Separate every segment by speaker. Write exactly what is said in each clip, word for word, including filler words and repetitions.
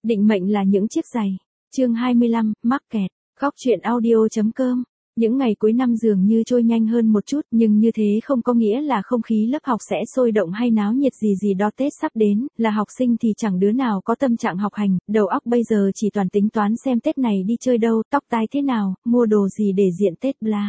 Speaker 1: Định mệnh là những chiếc giày. Chương hai mươi lăm, mắc kẹt. Góc truyện audio.com. Những ngày cuối năm dường như trôi nhanh hơn một chút, nhưng như thế không có nghĩa là không khí lớp học sẽ sôi động hay náo nhiệt gì gì đó. Tết sắp đến, là học sinh thì chẳng đứa nào có tâm trạng học hành, đầu óc bây giờ chỉ toàn tính toán xem Tết này đi chơi đâu, tóc tai thế nào, mua đồ gì để diện Tết bla.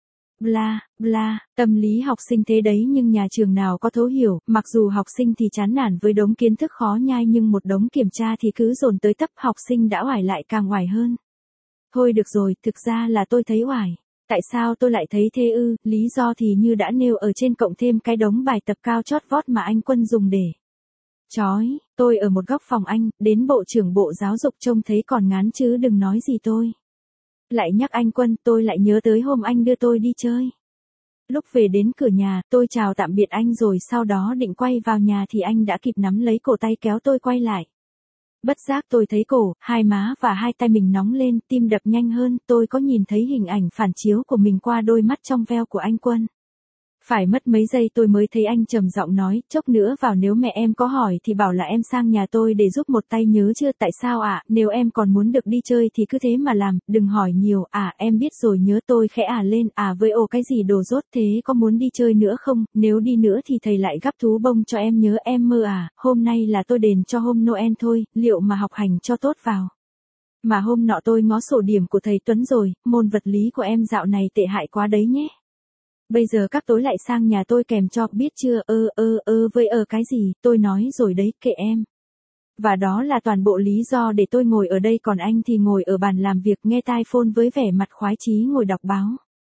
Speaker 1: Bla, bla, tâm lý học sinh thế đấy nhưng nhà trường nào có thấu hiểu, mặc dù học sinh thì chán nản với đống kiến thức khó nhai nhưng một đống kiểm tra thì cứ dồn tới tấp, học sinh đã oải lại càng oải hơn. Thôi được rồi, thực ra là tôi thấy oải. Tại sao tôi lại thấy thế ư, lý do thì như đã nêu ở trên cộng thêm cái đống bài tập cao chót vót mà anh Quân dùng để chói, tôi ở một góc phòng anh, đến bộ trưởng bộ giáo dục trông thấy còn ngán chứ đừng nói gì tôi. Lại nhắc anh Quân, tôi lại nhớ tới hôm anh đưa tôi đi chơi. Lúc về đến cửa nhà, tôi chào tạm biệt anh rồi sau đó định quay vào nhà thì anh đã kịp nắm lấy cổ tay kéo tôi quay lại. Bất giác tôi thấy cổ, hai má và hai tay mình nóng lên, tim đập nhanh hơn, tôi có nhìn thấy hình ảnh phản chiếu của mình qua đôi mắt trong veo của anh Quân. Phải mất mấy giây tôi mới thấy anh trầm giọng nói, chốc nữa vào nếu mẹ em có hỏi thì bảo là em sang nhà tôi để giúp một tay nhớ chưa, tại sao ạ, à? Nếu em còn muốn được đi chơi thì cứ thế mà làm, đừng hỏi nhiều, à em biết rồi nhớ tôi khẽ à lên, à với ồ cái gì đồ rốt thế có muốn đi chơi nữa không, nếu đi nữa thì thầy lại gắp thú bông cho em nhớ em mơ à, hôm nay là tôi đền cho hôm Noel thôi, liệu mà học hành cho tốt vào. Mà hôm nọ tôi ngó sổ điểm của thầy Tuấn rồi, môn vật lý của em dạo này tệ hại quá đấy nhé. Bây giờ các tối lại sang nhà tôi kèm cho, biết chưa, ơ ơ ơ với ơ cái gì, tôi nói rồi đấy, kệ em. Và đó là toàn bộ lý do để tôi ngồi ở đây còn anh thì ngồi ở bàn làm việc nghe tai phone với vẻ mặt khoái chí ngồi đọc báo.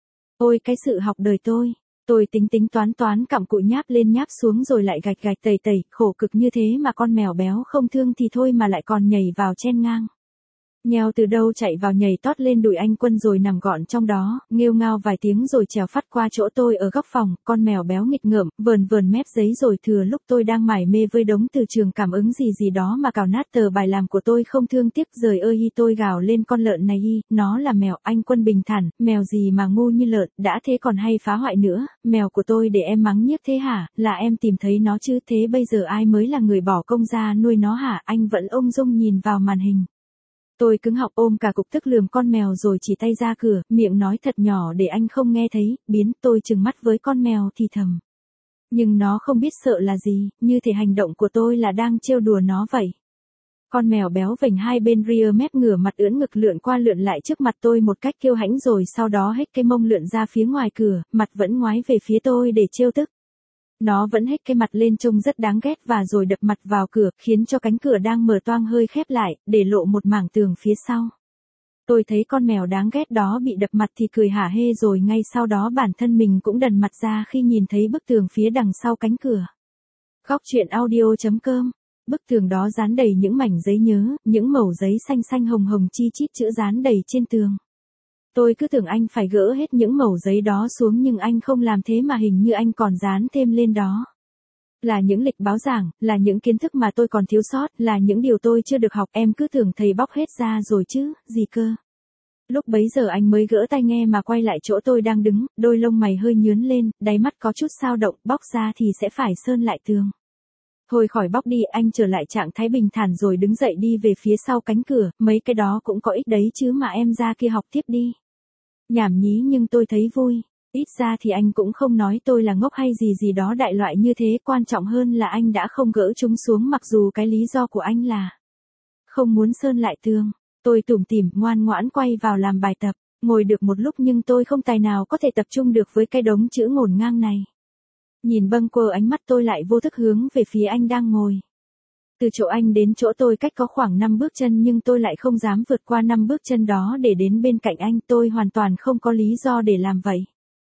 Speaker 1: Ôi cái sự học đời tôi, tôi tính tính toán toán cặm cụi nháp lên nháp xuống rồi lại gạch gạch tẩy tẩy, khổ cực như thế mà con mèo béo không thương thì thôi mà lại còn nhảy vào chen ngang. Nheo từ đâu chạy vào nhảy tót lên đùi anh Quân rồi nằm gọn trong đó, nghêu ngao vài tiếng rồi trèo phát qua chỗ tôi ở góc phòng, con mèo béo nghịch ngợm, vờn vờn mép giấy rồi thừa lúc tôi đang mải mê với đống từ trường cảm ứng gì gì đó mà cào nát tờ bài làm của tôi không thương tiếc, rời ơi hi tôi gào lên con lợn này hi, nó là mèo, anh Quân bình thản, mèo gì mà ngu như lợn, đã thế còn hay phá hoại nữa, mèo của tôi để em mắng nhiếc thế hả, là em tìm thấy nó chứ, thế bây giờ ai mới là người bỏ công ra nuôi nó hả, anh vẫn ung dung nhìn vào màn hình. Tôi cứng họng ôm cả cục tức lườm con mèo rồi chỉ tay ra cửa, miệng nói thật nhỏ để anh không nghe thấy, biến, tôi trừng mắt với con mèo thì thầm. Nhưng nó không biết sợ là gì, như thể hành động của tôi là đang trêu đùa nó vậy. Con mèo béo vểnh hai bên ria mép ngửa mặt ưỡn ngực lượn qua lượn lại trước mặt tôi một cách kiêu hãnh rồi sau đó hết cái mông lượn ra phía ngoài cửa, mặt vẫn ngoái về phía tôi để trêu tức. Nó vẫn hếch cái mặt lên trông rất đáng ghét và rồi đập mặt vào cửa, khiến cho cánh cửa đang mở toang hơi khép lại, để lộ một mảng tường phía sau. Tôi thấy con mèo đáng ghét đó bị đập mặt thì cười hả hê rồi ngay sau đó bản thân mình cũng đần mặt ra khi nhìn thấy bức tường phía đằng sau cánh cửa. Góc truyện audio.com. Bức tường đó dán đầy những mảnh giấy nhớ, những mẩu giấy xanh xanh hồng hồng chi chít chữ dán đầy trên tường. Tôi cứ tưởng anh phải gỡ hết những mẩu giấy đó xuống nhưng anh không làm thế mà hình như anh còn dán thêm lên đó. Là những lịch báo giảng, là những kiến thức mà tôi còn thiếu sót, là những điều tôi chưa được học, em cứ tưởng thầy bóc hết ra rồi chứ, gì cơ. Lúc bấy giờ anh mới gỡ tai nghe mà quay lại chỗ tôi đang đứng, đôi lông mày hơi nhướn lên, đáy mắt có chút dao động, bóc ra thì sẽ phải sơn lại tường. Thôi khỏi bóc đi, anh trở lại trạng thái bình thản rồi đứng dậy đi về phía sau cánh cửa, mấy cái đó cũng có ích đấy chứ mà em ra kia học tiếp đi. Nhảm nhí nhưng tôi thấy vui, ít ra thì anh cũng không nói tôi là ngốc hay gì gì đó đại loại như thế, quan trọng hơn là anh đã không gỡ chúng xuống mặc dù cái lý do của anh là không muốn sơn lại tường. Tôi tủm tỉm ngoan ngoãn quay vào làm bài tập, ngồi được một lúc nhưng tôi không tài nào có thể tập trung được với cái đống chữ ngổn ngang này. Nhìn bâng quơ ánh mắt tôi lại vô thức hướng về phía anh đang ngồi. Từ chỗ anh đến chỗ tôi cách có khoảng năm bước chân nhưng tôi lại không dám vượt qua năm bước chân đó để đến bên cạnh anh, tôi hoàn toàn không có lý do để làm vậy.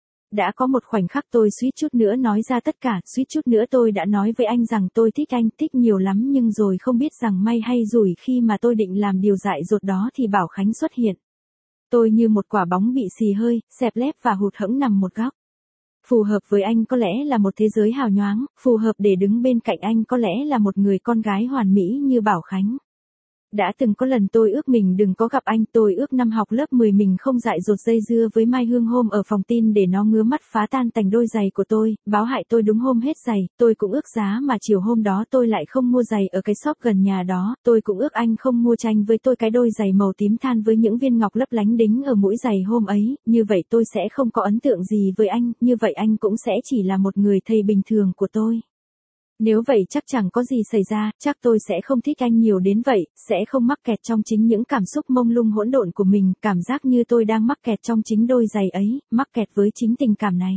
Speaker 1: Đã có một khoảnh khắc tôi suýt chút nữa nói ra tất cả, suýt chút nữa tôi đã nói với anh rằng tôi thích anh, thích nhiều lắm nhưng rồi không biết rằng may hay rủi khi mà tôi định làm điều dại dột đó thì Bảo Khánh xuất hiện. Tôi như một quả bóng bị xì hơi, xẹp lép và hụt hẫng nằm một góc. Phù hợp với anh có lẽ là một thế giới hào nhoáng, phù hợp để đứng bên cạnh anh có lẽ là một người con gái hoàn mỹ như Bảo Khánh. Đã từng có lần tôi ước mình đừng có gặp anh, tôi ước năm học lớp mười mình không dại dột dây dưa với Mai Hương hôm ở phòng tin để nó ngứa mắt phá tan tành đôi giày của tôi, báo hại tôi đúng hôm hết giày, tôi cũng ước giá mà chiều hôm đó tôi lại không mua giày ở cái shop gần nhà đó, tôi cũng ước anh không mua tranh với tôi cái đôi giày màu tím than với những viên ngọc lấp lánh đính ở mũi giày hôm ấy, như vậy tôi sẽ không có ấn tượng gì với anh, như vậy anh cũng sẽ chỉ là một người thầy bình thường của tôi. Nếu vậy chắc chẳng có gì xảy ra, chắc tôi sẽ không thích anh nhiều đến vậy, sẽ không mắc kẹt trong chính những cảm xúc mông lung hỗn độn của mình, cảm giác như tôi đang mắc kẹt trong chính đôi giày ấy, mắc kẹt với chính tình cảm này.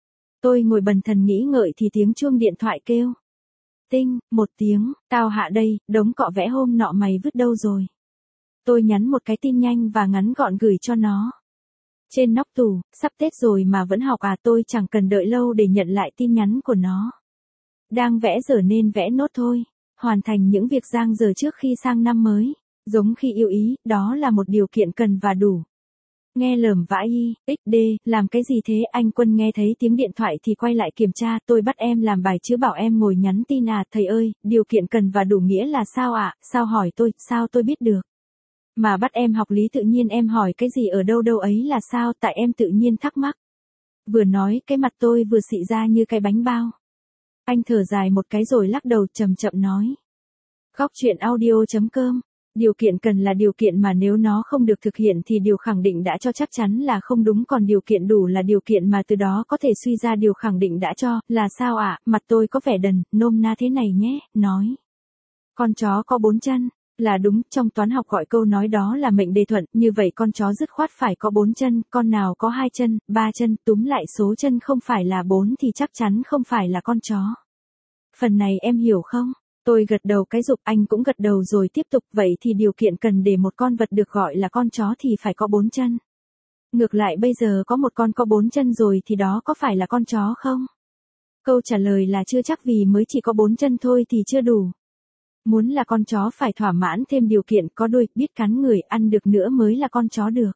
Speaker 1: Tôi ngồi bần thần nghĩ ngợi thì tiếng chuông điện thoại kêu. Tinh, một tiếng, tao hạ đây, đống cọ vẽ hôm nọ mày vứt đâu rồi? Tôi nhắn một cái tin nhanh và ngắn gọn gửi cho nó. Trên nóc tủ, sắp Tết rồi mà vẫn học à, tôi chẳng cần đợi lâu để nhận lại tin nhắn của nó. Đang vẽ giờ nên vẽ nốt thôi, hoàn thành những việc dang dở trước khi sang năm mới, giống khi yêu ý, đó là một điều kiện cần và đủ. Nghe lởm vãi y, xd, làm cái gì thế? Anh Quân nghe thấy tiếng điện thoại thì quay lại kiểm tra, tôi bắt em làm bài chứ bảo em ngồi nhắn tin à, thầy ơi, điều kiện cần và đủ nghĩa là sao ạ? À? Sao hỏi tôi, sao tôi biết được? Mà bắt em học lý tự nhiên em hỏi cái gì ở đâu đâu ấy là sao, tại em tự nhiên thắc mắc. Vừa nói cái mặt tôi vừa xị ra như cái bánh bao. Anh thở dài một cái rồi lắc đầu chậm chậm nói. Góc chuyện audio chấm com. Điều kiện cần là điều kiện mà nếu nó không được thực hiện thì điều khẳng định đã cho chắc chắn là không đúng, còn điều kiện đủ là điều kiện mà từ đó có thể suy ra điều khẳng định đã cho, là sao ạ? À? Mặt tôi có vẻ đần, nôm na thế này nhé, nói. Con chó có bốn chân, là đúng, trong toán học gọi câu nói đó là mệnh đề thuận, như vậy con chó dứt khoát phải có bốn chân, con nào có hai chân, ba chân, túm lại số chân không phải là bốn thì chắc chắn không phải là con chó. Phần này em hiểu không? Tôi gật đầu cái rụp, anh cũng gật đầu rồi tiếp tục, vậy thì điều kiện cần để một con vật được gọi là con chó thì phải có bốn chân. Ngược lại bây giờ có một con có bốn chân rồi thì đó có phải là con chó không? Câu trả lời là chưa chắc, vì mới chỉ có bốn chân thôi thì chưa đủ. Muốn là con chó phải thỏa mãn thêm điều kiện có đuôi, biết cắn người, ăn được nữa mới là con chó được.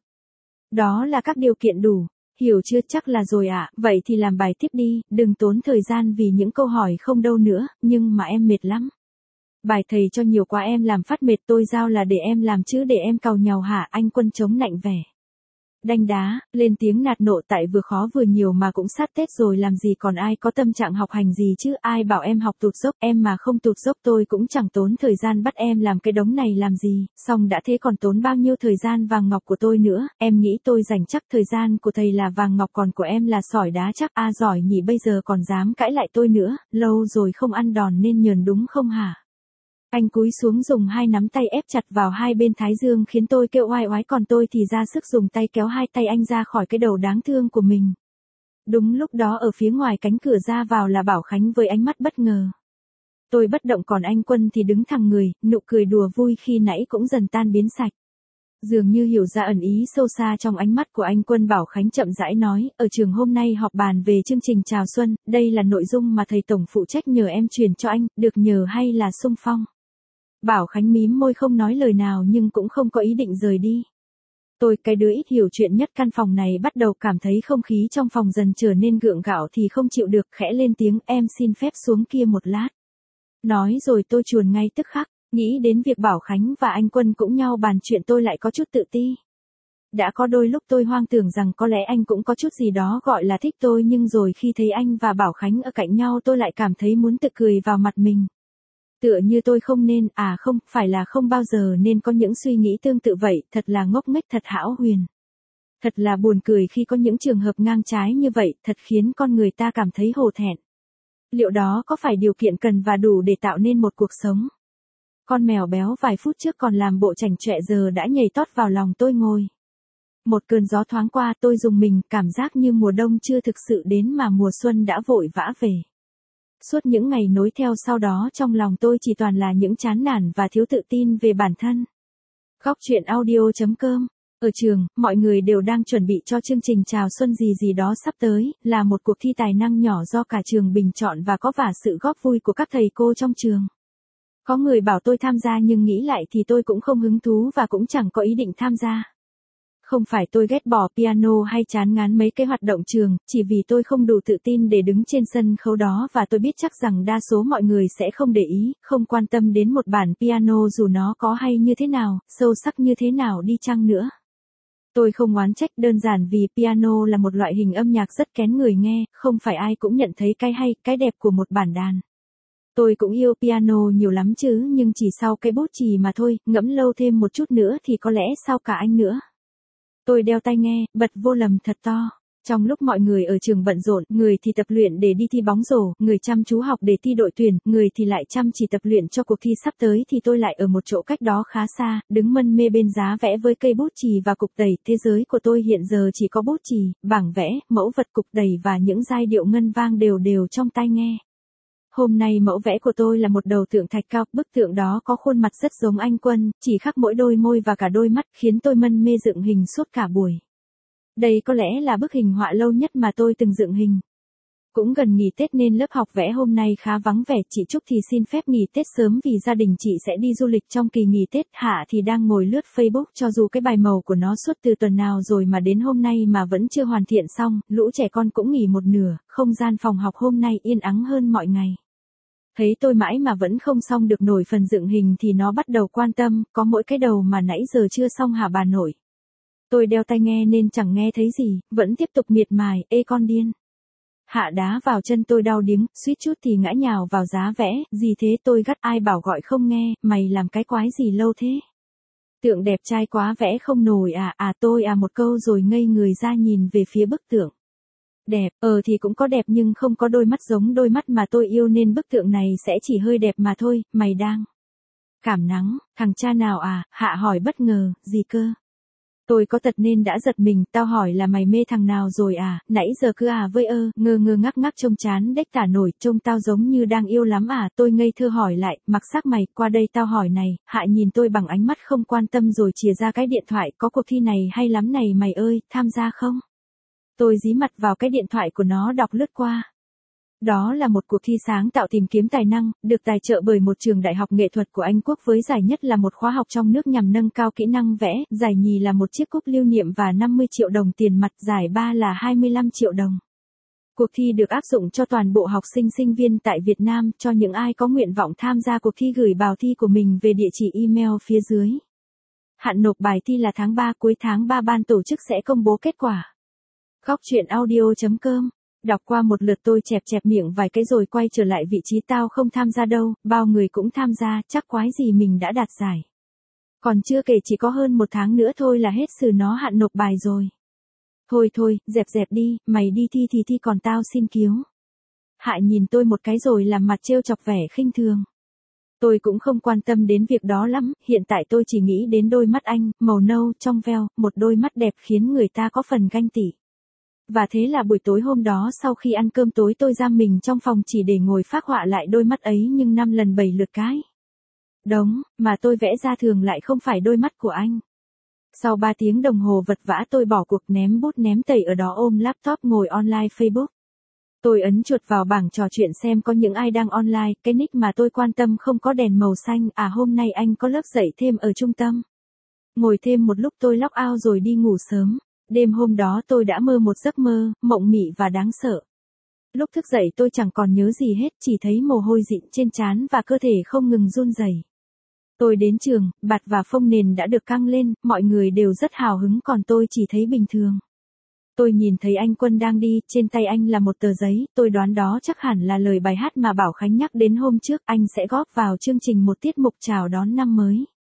Speaker 1: Đó là các điều kiện đủ. Hiểu chưa? Chắc là rồi ạ, à. Vậy thì làm bài tiếp đi, đừng tốn thời gian vì những câu hỏi không đâu nữa, nhưng mà em mệt lắm. Bài thầy cho nhiều quá em làm phát mệt, tôi giao là để em làm chứ để em càu nhàu hả? Anh Quân chống nạnh vẻ. Đanh đá, lên tiếng nạt nộ, tại vừa khó vừa nhiều mà cũng sát Tết rồi, làm gì còn ai có tâm trạng học hành gì chứ, ai bảo em học tụt dốc, em mà không tụt dốc tôi cũng chẳng tốn thời gian bắt em làm cái đống này làm gì, xong đã thế còn tốn bao nhiêu thời gian vàng ngọc của tôi nữa, em nghĩ tôi dành chắc thời gian của thầy là vàng ngọc còn của em là sỏi đá chắc, a à, giỏi nhỉ, bây giờ còn dám cãi lại tôi nữa, lâu rồi không ăn đòn nên nhờn đúng không hả? Anh cúi xuống dùng hai nắm tay ép chặt vào hai bên thái dương khiến tôi kêu oai oái, còn tôi thì ra sức dùng tay kéo hai tay anh ra khỏi cái đầu đáng thương của mình. Đúng lúc đó ở phía ngoài cánh cửa ra vào là Bảo Khánh với ánh mắt bất ngờ. Tôi bất động còn anh Quân thì đứng thẳng người, nụ cười đùa vui khi nãy cũng dần tan biến sạch. Dường như hiểu ra ẩn ý sâu xa trong ánh mắt của anh Quân, Bảo Khánh chậm rãi nói, ở trường hôm nay họp bàn về chương trình chào xuân, đây là nội dung mà thầy tổng phụ trách nhờ em truyền cho anh, được nhờ hay là xung phong? Bảo Khánh mím môi không nói lời nào nhưng cũng không có ý định rời đi. Tôi, cái đứa ít hiểu chuyện nhất căn phòng này, bắt đầu cảm thấy không khí trong phòng dần trở nên gượng gạo thì không chịu được, khẽ lên tiếng, em xin phép xuống kia một lát. Nói rồi tôi chuồn ngay tức khắc, nghĩ đến việc Bảo Khánh và anh Quân cũng nhau bàn chuyện tôi lại có chút tự ti. Đã có đôi lúc tôi hoang tưởng rằng có lẽ anh cũng có chút gì đó gọi là thích tôi, nhưng rồi khi thấy anh và Bảo Khánh ở cạnh nhau tôi lại cảm thấy muốn tự cười vào mặt mình. Tựa như tôi không nên, à không, phải là không bao giờ nên có những suy nghĩ tương tự vậy, thật là ngốc nghếch, thật hão huyền. Thật là buồn cười khi có những trường hợp ngang trái như vậy, thật khiến con người ta cảm thấy hổ thẹn. Liệu đó có phải điều kiện cần và đủ để tạo nên một cuộc sống? Con mèo béo vài phút trước còn làm bộ chảnh chọe giờ đã nhảy tót vào lòng tôi ngồi. Một cơn gió thoáng qua tôi rùng mình, cảm giác như mùa đông chưa thực sự đến mà mùa xuân đã vội vã về. Suốt những ngày nối theo sau đó trong lòng tôi chỉ toàn là những chán nản và thiếu tự tin về bản thân. Góc chuyện audio chấm com. Ở trường, mọi người đều đang chuẩn bị cho chương trình chào xuân gì gì đó sắp tới, là một cuộc thi tài năng nhỏ do cả trường bình chọn và có cả sự góp vui của các thầy cô trong trường. Có người bảo tôi tham gia nhưng nghĩ lại thì tôi cũng không hứng thú và cũng chẳng có ý định tham gia. Không phải tôi ghét bỏ piano hay chán ngán mấy cái hoạt động trường, chỉ vì tôi không đủ tự tin để đứng trên sân khấu đó và tôi biết chắc rằng đa số mọi người sẽ không để ý, không quan tâm đến một bản piano dù nó có hay như thế nào, sâu sắc như thế nào đi chăng nữa. Tôi không oán trách, đơn giản vì piano là một loại hình âm nhạc rất kén người nghe, không phải ai cũng nhận thấy cái hay, cái đẹp của một bản đàn. Tôi cũng yêu piano nhiều lắm chứ, nhưng chỉ sau cái bút chì mà thôi, ngẫm lâu thêm một chút nữa thì có lẽ sau cả anh nữa. Tôi đeo tai nghe, bật vô lầm thật to. Trong lúc mọi người ở trường bận rộn, người thì tập luyện để đi thi bóng rổ, người chăm chú học để thi đội tuyển, người thì lại chăm chỉ tập luyện cho cuộc thi sắp tới thì tôi lại ở một chỗ cách đó khá xa, đứng mân mê bên giá vẽ với cây bút chì và cục tẩy. Thế giới của tôi hiện giờ chỉ có bút chì, bảng vẽ, mẫu vật, cục tẩy và những giai điệu ngân vang đều đều trong tai nghe. Hôm nay mẫu vẽ của tôi là một đầu tượng thạch cao, bức tượng đó có khuôn mặt rất giống anh Quân, chỉ khác mỗi đôi môi và cả đôi mắt, khiến tôi mân mê dựng hình suốt cả buổi. Đây có lẽ là bức hình họa lâu nhất mà tôi từng dựng hình. Cũng gần nghỉ Tết nên lớp học vẽ hôm nay khá vắng vẻ, chị Trúc thì xin phép nghỉ Tết sớm vì gia đình chị sẽ đi du lịch trong kỳ nghỉ Tết. Hạ thì đang ngồi lướt Facebook, cho dù cái bài màu của nó suốt từ tuần nào rồi mà đến hôm nay mà vẫn chưa hoàn thiện xong, lũ trẻ con cũng nghỉ một nửa, không gian phòng học hôm nay yên ắng hơn mọi ngày. Thấy tôi mãi mà vẫn không xong được nổi phần dựng hình thì nó bắt đầu quan tâm, có mỗi cái đầu mà nãy giờ chưa xong hả bà nội? Tôi đeo tai nghe nên chẳng nghe thấy gì, vẫn tiếp tục miệt mài, ê con điên. Hạ đá vào chân tôi đau điếng, suýt chút thì ngã nhào vào giá vẽ, gì thế tôi gắt, ai bảo gọi không nghe, mày làm cái quái gì lâu thế? Tượng đẹp trai quá vẽ không nổi à, à tôi à một câu rồi ngây người ra nhìn về phía bức tượng. Đẹp, ờ thì cũng có đẹp nhưng không có đôi mắt giống đôi mắt mà tôi yêu nên bức tượng này sẽ chỉ hơi đẹp mà thôi, mày đang cảm nắng, thằng cha nào à, Hạ hỏi bất ngờ, gì cơ? Tôi có tật nên đã giật mình, tao hỏi là mày mê thằng nào rồi à, nãy giờ cứ à với ơ, ngơ ngơ ngác ngác trông chán đếch tả nổi, trông tao giống như đang yêu lắm à, tôi ngây thơ hỏi lại, mặc sắc mày, qua đây tao hỏi này, Hạ nhìn tôi bằng ánh mắt không quan tâm rồi chìa ra cái điện thoại, có cuộc thi này hay lắm này mày ơi, tham gia không? Tôi dí mặt vào cái điện thoại của nó đọc lướt qua. Đó là một cuộc thi sáng tạo tìm kiếm tài năng, được tài trợ bởi một trường đại học nghệ thuật của Anh Quốc với giải nhất là một khóa học trong nước nhằm nâng cao kỹ năng vẽ, giải nhì là một chiếc cúp lưu niệm và năm mươi triệu đồng tiền mặt, giải ba là hai mươi lăm triệu đồng. Cuộc thi được áp dụng cho toàn bộ học sinh sinh viên tại Việt Nam, cho những ai có nguyện vọng tham gia cuộc thi gửi bài thi của mình về địa chỉ email phía dưới. Hạn nộp bài thi là tháng ba, cuối tháng ba ban tổ chức sẽ công bố kết quả. Góc chuyện audio chấm com. Đọc qua một lượt tôi chẹp chẹp miệng vài cái rồi quay trở lại vị trí tao không tham gia đâu, bao người cũng tham gia, chắc quái gì mình đã đạt giải. Còn chưa kể chỉ có hơn một tháng nữa thôi là hết sự nó hạn nộp bài rồi. Thôi thôi, dẹp dẹp đi, mày đi thi thì thi còn tao xin cứu. Hạ nhìn tôi một cái rồi làm mặt trêu chọc vẻ khinh thường. Tôi cũng không quan tâm đến việc đó lắm, hiện tại tôi chỉ nghĩ đến đôi mắt anh, màu nâu, trong veo, một đôi mắt đẹp khiến người ta có phần ganh tị. Và thế là buổi tối hôm đó sau khi ăn cơm tối tôi giam mình trong phòng chỉ để ngồi phác họa lại đôi mắt ấy nhưng năm lần bảy lượt cái. Đống, mà tôi vẽ ra thường lại không phải đôi mắt của anh. Sau ba tiếng đồng hồ vật vã tôi bỏ cuộc ném bút ném tẩy ở đó ôm laptop ngồi online Facebook. Tôi ấn chuột vào bảng trò chuyện xem có những ai đang online, cái nick mà tôi quan tâm không có đèn màu xanh, à hôm nay anh có lớp dạy thêm ở trung tâm. Ngồi thêm một lúc tôi log out rồi đi ngủ sớm. Đêm hôm đó tôi đã mơ một giấc mơ, mộng mị và đáng sợ. Lúc thức dậy tôi chẳng còn nhớ gì hết, chỉ thấy mồ hôi dịn trên trán và cơ thể không ngừng run rẩy. Tôi đến trường, bạt và phông nền đã được căng lên, mọi người đều rất hào hứng còn tôi chỉ thấy bình thường. Tôi nhìn thấy anh Quân đang đi, trên tay anh là một tờ giấy, tôi đoán đó chắc hẳn là lời bài hát mà Bảo Khánh nhắc đến hôm trước, anh sẽ góp vào chương trình một tiết mục chào đón năm mới.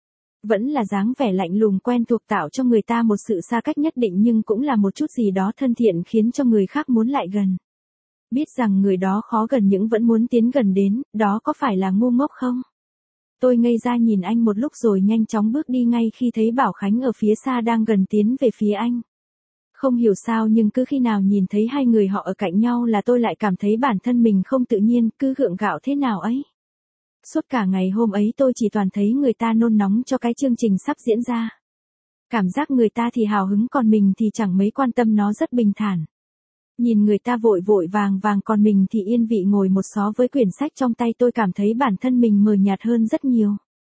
Speaker 1: Vẫn là dáng vẻ lạnh lùng quen thuộc tạo cho người ta một sự xa cách nhất định nhưng cũng là một chút gì đó thân thiện khiến cho người khác muốn lại gần. Biết rằng người đó khó gần nhưng vẫn muốn tiến gần đến, đó có phải là ngu ngốc không? Tôi ngây ra nhìn anh một lúc rồi nhanh chóng bước đi ngay khi thấy Bảo Khánh ở phía xa đang gần tiến về phía anh. Không hiểu sao nhưng cứ khi nào nhìn thấy hai người họ ở cạnh nhau là tôi lại cảm thấy bản thân mình không tự nhiên, cứ gượng gạo thế nào ấy. Suốt cả ngày hôm ấy tôi chỉ toàn thấy người ta nôn nóng cho cái chương trình sắp diễn ra. Cảm giác người ta thì hào hứng còn mình thì chẳng mấy quan tâm, nó rất bình thản. Nhìn người ta vội vội vàng vàng còn mình thì yên vị ngồi một xó với quyển sách trong tay, tôi cảm thấy bản thân mình mờ nhạt hơn rất nhiều.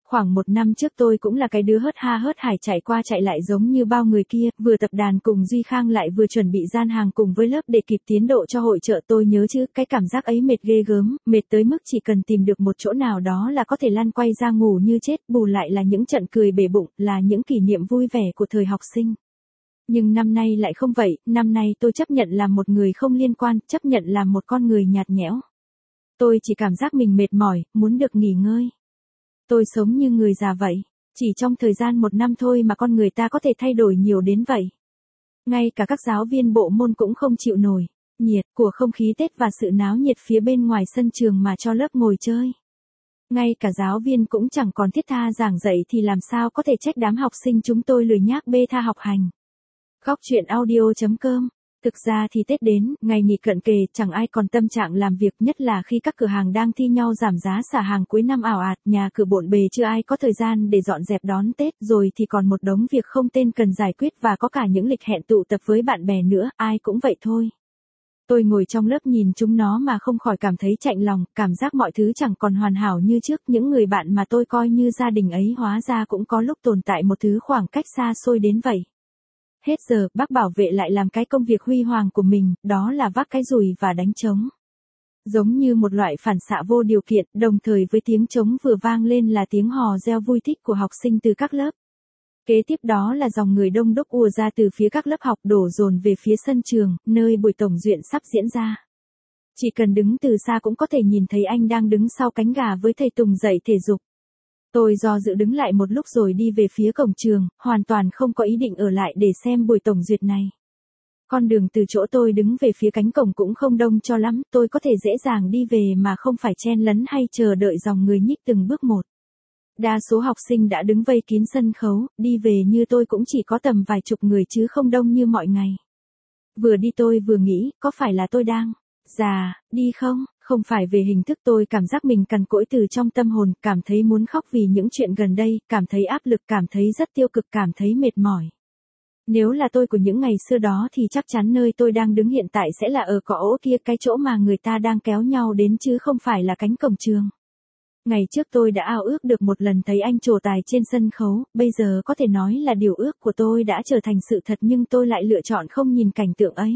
Speaker 1: Khoảng một năm trước tôi cũng là cái đứa hớt ha hớt hải chạy qua chạy lại giống như bao người kia, vừa tập đàn cùng Duy Khang lại vừa chuẩn bị gian hàng cùng với lớp để kịp tiến độ cho hội chợ. Tôi nhớ chứ, cái cảm giác ấy mệt ghê gớm, mệt tới mức chỉ cần tìm được một chỗ nào đó là có thể lăn quay ra ngủ như chết, bù lại là những trận cười bể bụng, là những kỷ niệm vui vẻ của thời học sinh. Nhưng năm nay lại không vậy, năm nay tôi chấp nhận làm một người không liên quan, chấp nhận làm một con người nhạt nhẽo. Tôi chỉ cảm giác mình mệt mỏi, muốn được nghỉ ngơi. Tôi sống như người già vậy, chỉ trong thời gian một năm thôi mà con người ta có thể thay đổi nhiều đến vậy. Ngay cả các giáo viên bộ môn cũng không chịu nổi nhiệt của không khí Tết và sự náo nhiệt phía bên ngoài sân trường mà cho lớp ngồi chơi. Ngay cả giáo viên cũng chẳng còn thiết tha giảng dạy thì làm sao có thể trách đám học sinh chúng tôi lười nhác bê tha học hành. Góc truyện audio chấm com. Thực ra thì Tết đến, ngày nghỉ cận kề, chẳng ai còn tâm trạng làm việc, nhất là khi các cửa hàng đang thi nhau giảm giá xả hàng cuối năm ảo ạt, nhà cửa bộn bề chưa ai có thời gian để dọn dẹp đón Tết, rồi thì còn một đống việc không tên cần giải quyết và có cả những lịch hẹn tụ tập với bạn bè nữa, ai cũng vậy thôi. Tôi ngồi trong lớp nhìn chúng nó mà không khỏi cảm thấy chạnh lòng, cảm giác mọi thứ chẳng còn hoàn hảo như trước, những người bạn mà tôi coi như gia đình ấy hóa ra cũng có lúc tồn tại một thứ khoảng cách xa xôi đến vậy. Hết giờ, bác bảo vệ lại làm cái công việc huy hoàng của mình, đó là vác cái dùi và đánh trống. Giống như một loại phản xạ vô điều kiện, đồng thời với tiếng trống vừa vang lên là tiếng hò reo vui thích của học sinh từ các lớp. Kế tiếp đó là dòng người đông đúc ùa ra từ phía các lớp học đổ dồn về phía sân trường, nơi buổi tổng duyệt sắp diễn ra. Chỉ cần đứng từ xa cũng có thể nhìn thấy anh đang đứng sau cánh gà với thầy Tùng dạy thể dục. Tôi do dự đứng lại một lúc rồi đi về phía cổng trường, hoàn toàn không có ý định ở lại để xem buổi tổng duyệt này. Con đường từ chỗ tôi đứng về phía cánh cổng cũng không đông cho lắm, tôi có thể dễ dàng đi về mà không phải chen lấn hay chờ đợi dòng người nhích từng bước một. Đa số học sinh đã đứng vây kín sân khấu, đi về như tôi cũng chỉ có tầm vài chục người chứ không đông như mọi ngày. Vừa đi tôi vừa nghĩ, có phải là tôi đang già đi không? Không phải về hình thức, tôi cảm giác mình cằn cỗi từ trong tâm hồn, cảm thấy muốn khóc vì những chuyện gần đây, cảm thấy áp lực, cảm thấy rất tiêu cực, cảm thấy mệt mỏi. Nếu là tôi của những ngày xưa đó thì chắc chắn nơi tôi đang đứng hiện tại sẽ là ở cỏ ỗ kia, cái chỗ mà người ta đang kéo nhau đến chứ không phải là cánh cổng trường. Ngày trước tôi đã ao ước được một lần thấy anh trổ tài trên sân khấu, bây giờ có thể nói là điều ước của tôi đã trở thành sự thật nhưng tôi lại lựa chọn không nhìn cảnh tượng ấy.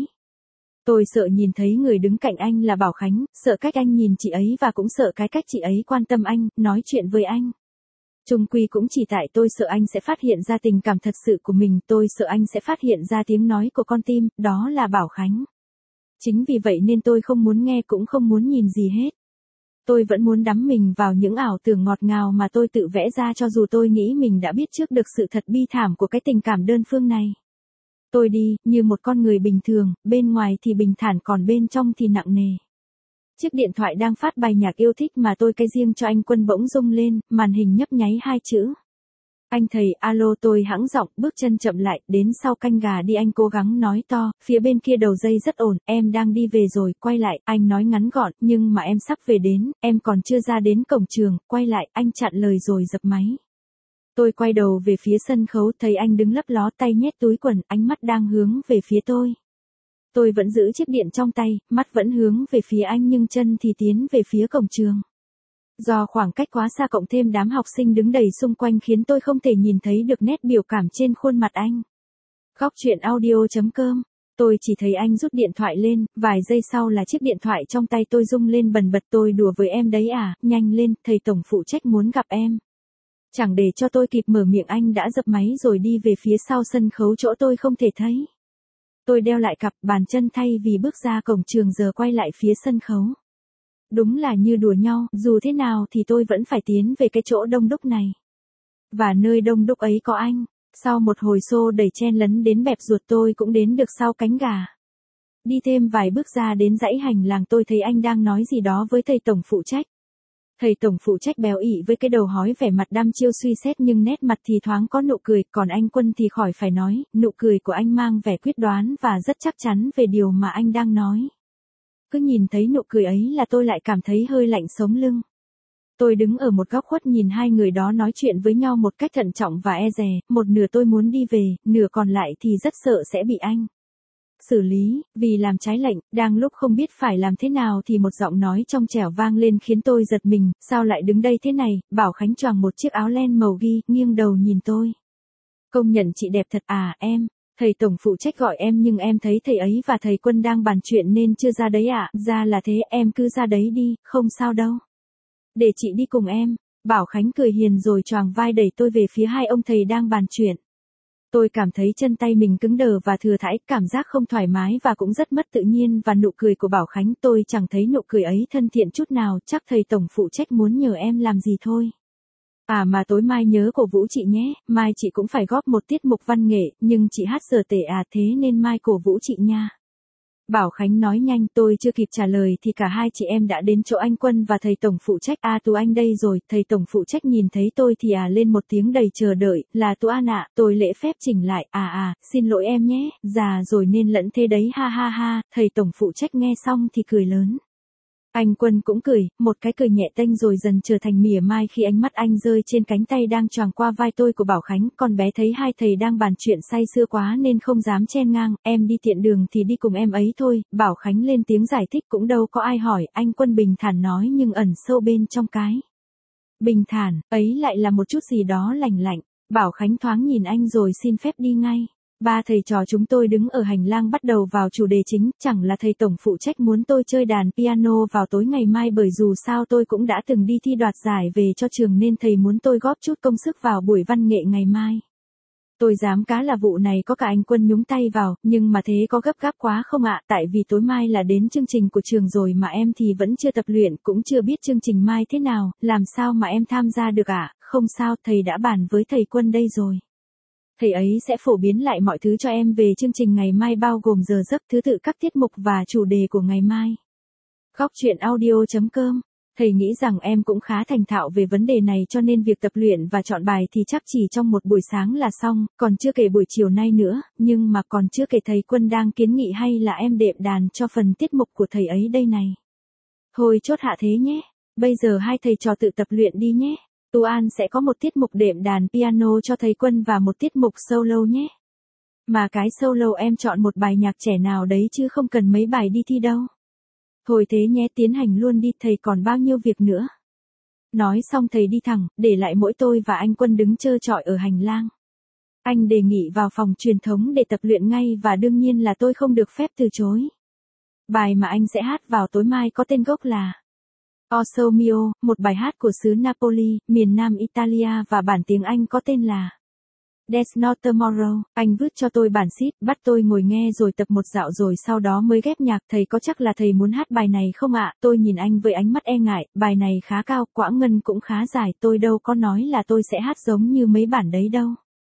Speaker 1: Tôi sợ nhìn thấy người đứng cạnh anh là Bảo Khánh, sợ cách anh nhìn chị ấy và cũng sợ cái cách chị ấy quan tâm anh, nói chuyện với anh. Chung quy cũng chỉ tại tôi sợ anh sẽ phát hiện ra tình cảm thật sự của mình, tôi sợ anh sẽ phát hiện ra tiếng nói của con tim, đó là Bảo Khánh. Chính vì vậy nên tôi không muốn nghe cũng không muốn nhìn gì hết. Tôi vẫn muốn đắm mình vào những ảo tưởng ngọt ngào mà tôi tự vẽ ra cho dù tôi nghĩ mình đã biết trước được sự thật bi thảm của cái tình cảm đơn phương này. Tôi đi, như một con người bình thường, bên ngoài thì bình thản còn bên trong thì nặng nề. Chiếc điện thoại đang phát bài nhạc yêu thích mà tôi cài riêng cho anh Quân bỗng rung lên, màn hình nhấp nháy hai chữ. Anh thầy, alo, tôi hãng giọng, bước chân chậm lại, đến sau canh gà đi, anh cố gắng nói to, phía bên kia đầu dây rất ổn, em đang đi về rồi, quay lại, anh nói ngắn gọn, nhưng mà em sắp về đến, em còn chưa ra đến cổng trường, quay lại, anh chặn lời rồi dập máy. Tôi quay đầu về phía sân khấu, thấy anh đứng lấp ló, tay nhét túi quần, ánh mắt đang hướng về phía tôi. Tôi vẫn giữ chiếc điện trong tay, mắt vẫn hướng về phía anh nhưng chân thì tiến về phía cổng trường. Do khoảng cách quá xa cộng thêm đám học sinh đứng đầy xung quanh khiến tôi không thể nhìn thấy được nét biểu cảm trên khuôn mặt anh. Góc truyện audio chấm com. Tôi chỉ thấy anh rút điện thoại lên, vài giây sau là chiếc điện thoại trong tay tôi rung lên bần bật. Tôi đùa với em đấy à, nhanh lên, thầy tổng phụ trách muốn gặp em. Chẳng để cho tôi kịp mở miệng anh đã dập máy rồi đi về phía sau sân khấu chỗ tôi không thể thấy. Tôi đeo lại cặp bàn chân thay vì bước ra cổng trường giờ quay lại phía sân khấu. Đúng là như đùa nhau, dù thế nào thì tôi vẫn phải tiến về cái chỗ đông đúc này. Và nơi đông đúc ấy có anh. Sau một hồi xô đẩy chen lấn đến bẹp ruột tôi cũng đến được sau cánh gà. Đi thêm vài bước ra đến dãy hành lang tôi thấy anh đang nói gì đó với thầy tổng phụ trách. Thầy tổng phụ trách béo ị với cái đầu hói vẻ mặt đăm chiêu suy xét nhưng nét mặt thì thoáng có nụ cười, còn anh Quân thì khỏi phải nói, nụ cười của anh mang vẻ quyết đoán và rất chắc chắn về điều mà anh đang nói. Cứ nhìn thấy nụ cười ấy là tôi lại cảm thấy hơi lạnh sống lưng. Tôi đứng ở một góc khuất nhìn hai người đó nói chuyện với nhau một cách thận trọng và e dè, một nửa tôi muốn đi về, nửa còn lại thì rất sợ sẽ bị anh xử lý, vì làm trái lệnh, đang lúc không biết phải làm thế nào thì một giọng nói trong trẻo vang lên khiến tôi giật mình, sao lại đứng đây thế này, Bảo Khánh choàng một chiếc áo len màu ghi, nghiêng đầu nhìn tôi. Công nhận chị đẹp thật à, em, thầy tổng phụ trách gọi em nhưng em thấy thầy ấy và thầy Quân đang bàn chuyện nên chưa ra đấy ạ, à? Ra là thế, em cứ ra đấy đi, không sao đâu. Để chị đi cùng em, Bảo Khánh cười hiền rồi choàng vai đẩy tôi về phía hai ông thầy đang bàn chuyện. Tôi cảm thấy chân tay mình cứng đờ và thừa thãi, cảm giác không thoải mái và cũng rất mất tự nhiên và nụ cười của Bảo Khánh tôi chẳng thấy nụ cười ấy thân thiện chút nào, chắc thầy tổng phụ trách muốn nhờ em làm gì thôi. À mà tối mai nhớ cổ vũ chị nhé, mai chị cũng phải góp một tiết mục văn nghệ, nhưng chị hát dở tệ à thế nên mai cổ vũ chị nha. Bảo Khánh nói nhanh, tôi chưa kịp trả lời thì cả hai chị em đã đến chỗ anh Quân và thầy tổng phụ trách. À Tú Anh đây rồi, thầy tổng phụ trách nhìn thấy tôi thì à lên một tiếng đầy chờ đợi, là Tú An ạ, tôi lễ phép chỉnh lại, à à, xin lỗi em nhé, già rồi nên lẫn thế đấy ha ha ha, thầy tổng phụ trách nghe xong thì cười lớn. Anh Quân cũng cười, một cái cười nhẹ tênh rồi dần trở thành mỉa mai khi ánh mắt anh rơi trên cánh tay đang choàng qua vai tôi của Bảo Khánh, con bé thấy hai thầy đang bàn chuyện say sưa quá nên không dám chen ngang, em đi tiện đường thì đi cùng em ấy thôi, Bảo Khánh lên tiếng giải thích cũng đâu có ai hỏi, anh Quân bình thản nói nhưng ẩn sâu bên trong cái. Bình thản, ấy lại là một chút gì đó lành lạnh, Bảo Khánh thoáng nhìn anh rồi xin phép đi ngay. Ba thầy trò chúng tôi đứng ở hành lang bắt đầu vào chủ đề chính, chẳng là thầy tổng phụ trách muốn tôi chơi đàn piano vào tối ngày mai bởi dù sao tôi cũng đã từng đi thi đoạt giải về cho trường nên thầy muốn tôi góp chút công sức vào buổi văn nghệ ngày mai. Tôi dám cá là vụ này có cả anh Quân nhúng tay vào, nhưng mà thế có gấp gáp quá không ạ, tại vì tối mai là đến chương trình của trường rồi mà em thì vẫn chưa tập luyện, cũng chưa biết chương trình mai thế nào, làm sao mà em tham gia được ạ, không sao, thầy đã bàn với thầy Quân đây rồi. Thầy ấy sẽ phổ biến lại mọi thứ cho em về chương trình ngày mai bao gồm giờ giấc, thứ tự các tiết mục và chủ đề của ngày mai. Góc truyện audio chấm com. Thầy nghĩ rằng em cũng khá thành thạo về vấn đề này cho nên việc tập luyện và chọn bài thì chắc chỉ trong một buổi sáng là xong, còn chưa kể buổi chiều nay nữa, nhưng mà còn chưa kể thầy Quân đang kiến nghị hay là em đệm đàn cho phần tiết mục của thầy ấy đây này. Thôi chốt hạ thế nhé, bây giờ hai thầy trò tự tập luyện đi nhé. Tú An sẽ có một tiết mục đệm đàn piano cho thầy Quân và một tiết mục solo nhé. Mà cái solo em chọn một bài nhạc trẻ nào đấy chứ không cần mấy bài đi thi đâu. Thôi thế nhé, tiến hành luôn đi, thầy còn bao nhiêu việc nữa. Nói xong thầy đi thẳng, để lại mỗi tôi và anh Quân đứng trơ trọi ở hành lang. Anh đề nghị vào phòng truyền thống để tập luyện ngay và đương nhiên là tôi không được phép từ chối. Bài mà anh sẽ hát vào tối mai có tên gốc là O Sole Mio, một bài hát của xứ Napoli, miền Nam Italia và bản tiếng Anh có tên là There's No Tomorrow. Anh vứt cho tôi bản sheet, bắt tôi ngồi nghe rồi tập một dạo rồi sau đó mới ghép nhạc. Thầy có chắc là thầy muốn hát bài này không ạ? Tôi nhìn anh với ánh mắt e ngại, bài này khá cao, quãng ngân cũng khá dài, tôi đâu có nói là tôi sẽ hát giống như mấy bản đấy đâu.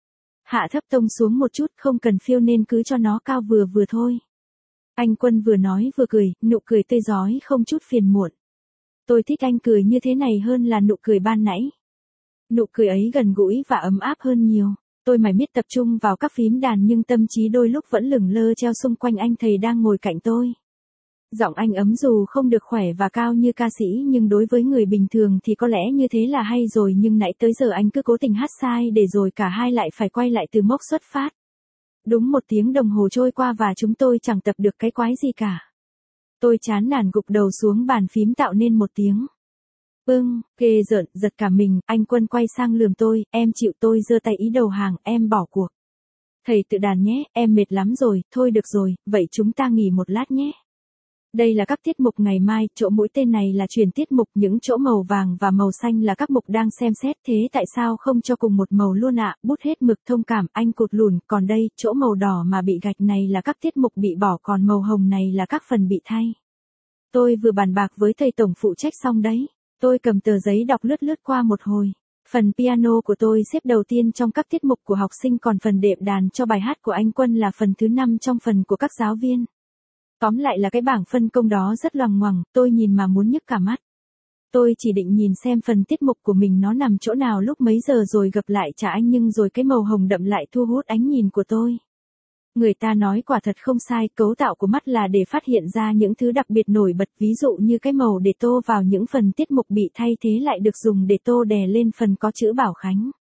Speaker 1: Hạ thấp tông xuống một chút, không cần phiêu nên cứ cho nó cao vừa vừa thôi. Anh Quân vừa nói vừa cười, nụ cười tươi rói không chút phiền muộn. Tôi thích anh cười như thế này hơn là nụ cười ban nãy. Nụ cười ấy gần gũi và ấm áp hơn nhiều. Tôi mải miết tập trung vào các phím đàn nhưng tâm trí đôi lúc vẫn lửng lơ treo xung quanh anh thầy đang ngồi cạnh tôi. Giọng anh ấm dù không được khỏe và cao như ca sĩ nhưng đối với người bình thường thì có lẽ như thế là hay rồi, nhưng nãy tới giờ anh cứ cố tình hát sai để rồi cả hai lại phải quay lại từ mốc xuất phát. Đúng một tiếng đồng hồ trôi qua và chúng tôi chẳng tập được cái quái gì cả. Tôi chán nản gục đầu xuống bàn phím tạo nên một tiếng ưng, ghê rợn, giật cả mình. Anh Quân quay sang lườm tôi, em chịu, tôi giơ tay ý đầu hàng, em bỏ cuộc. Thầy tự đàn nhé, em mệt lắm rồi, thôi được rồi, vậy chúng ta nghỉ một lát nhé. Đây là các tiết mục ngày mai, chỗ mũi tên này là chuyển tiết mục, những chỗ màu vàng và màu xanh là các mục đang xem xét, thế tại sao không cho cùng một màu luôn ạ? À? Bút hết mực thông cảm, anh cụt lùn, còn đây, chỗ màu đỏ mà bị gạch này là các tiết mục bị bỏ, còn màu hồng này là các phần bị thay. Tôi vừa bàn bạc với thầy tổng phụ trách xong đấy. Tôi cầm tờ giấy đọc lướt lướt qua một hồi. Phần piano của tôi xếp đầu tiên trong các tiết mục của học sinh, còn phần đệm đàn cho bài hát của anh Quân là phần thứ năm trong phần của các giáo viên. Tóm lại là cái bảng phân công đó rất loằng ngoằng, tôi nhìn mà muốn nhức cả mắt. Tôi chỉ định nhìn xem phần tiết mục của mình nó nằm chỗ nào lúc mấy giờ rồi gặp lại trả anh, nhưng rồi cái màu hồng đậm lại thu hút ánh nhìn của tôi. Người ta nói quả thật không sai, cấu tạo của mắt là để phát hiện ra những thứ đặc biệt nổi bật, ví dụ như cái màu để tô vào những phần tiết mục bị thay thế lại được dùng để tô đè lên phần có chữ Bảo Khánh.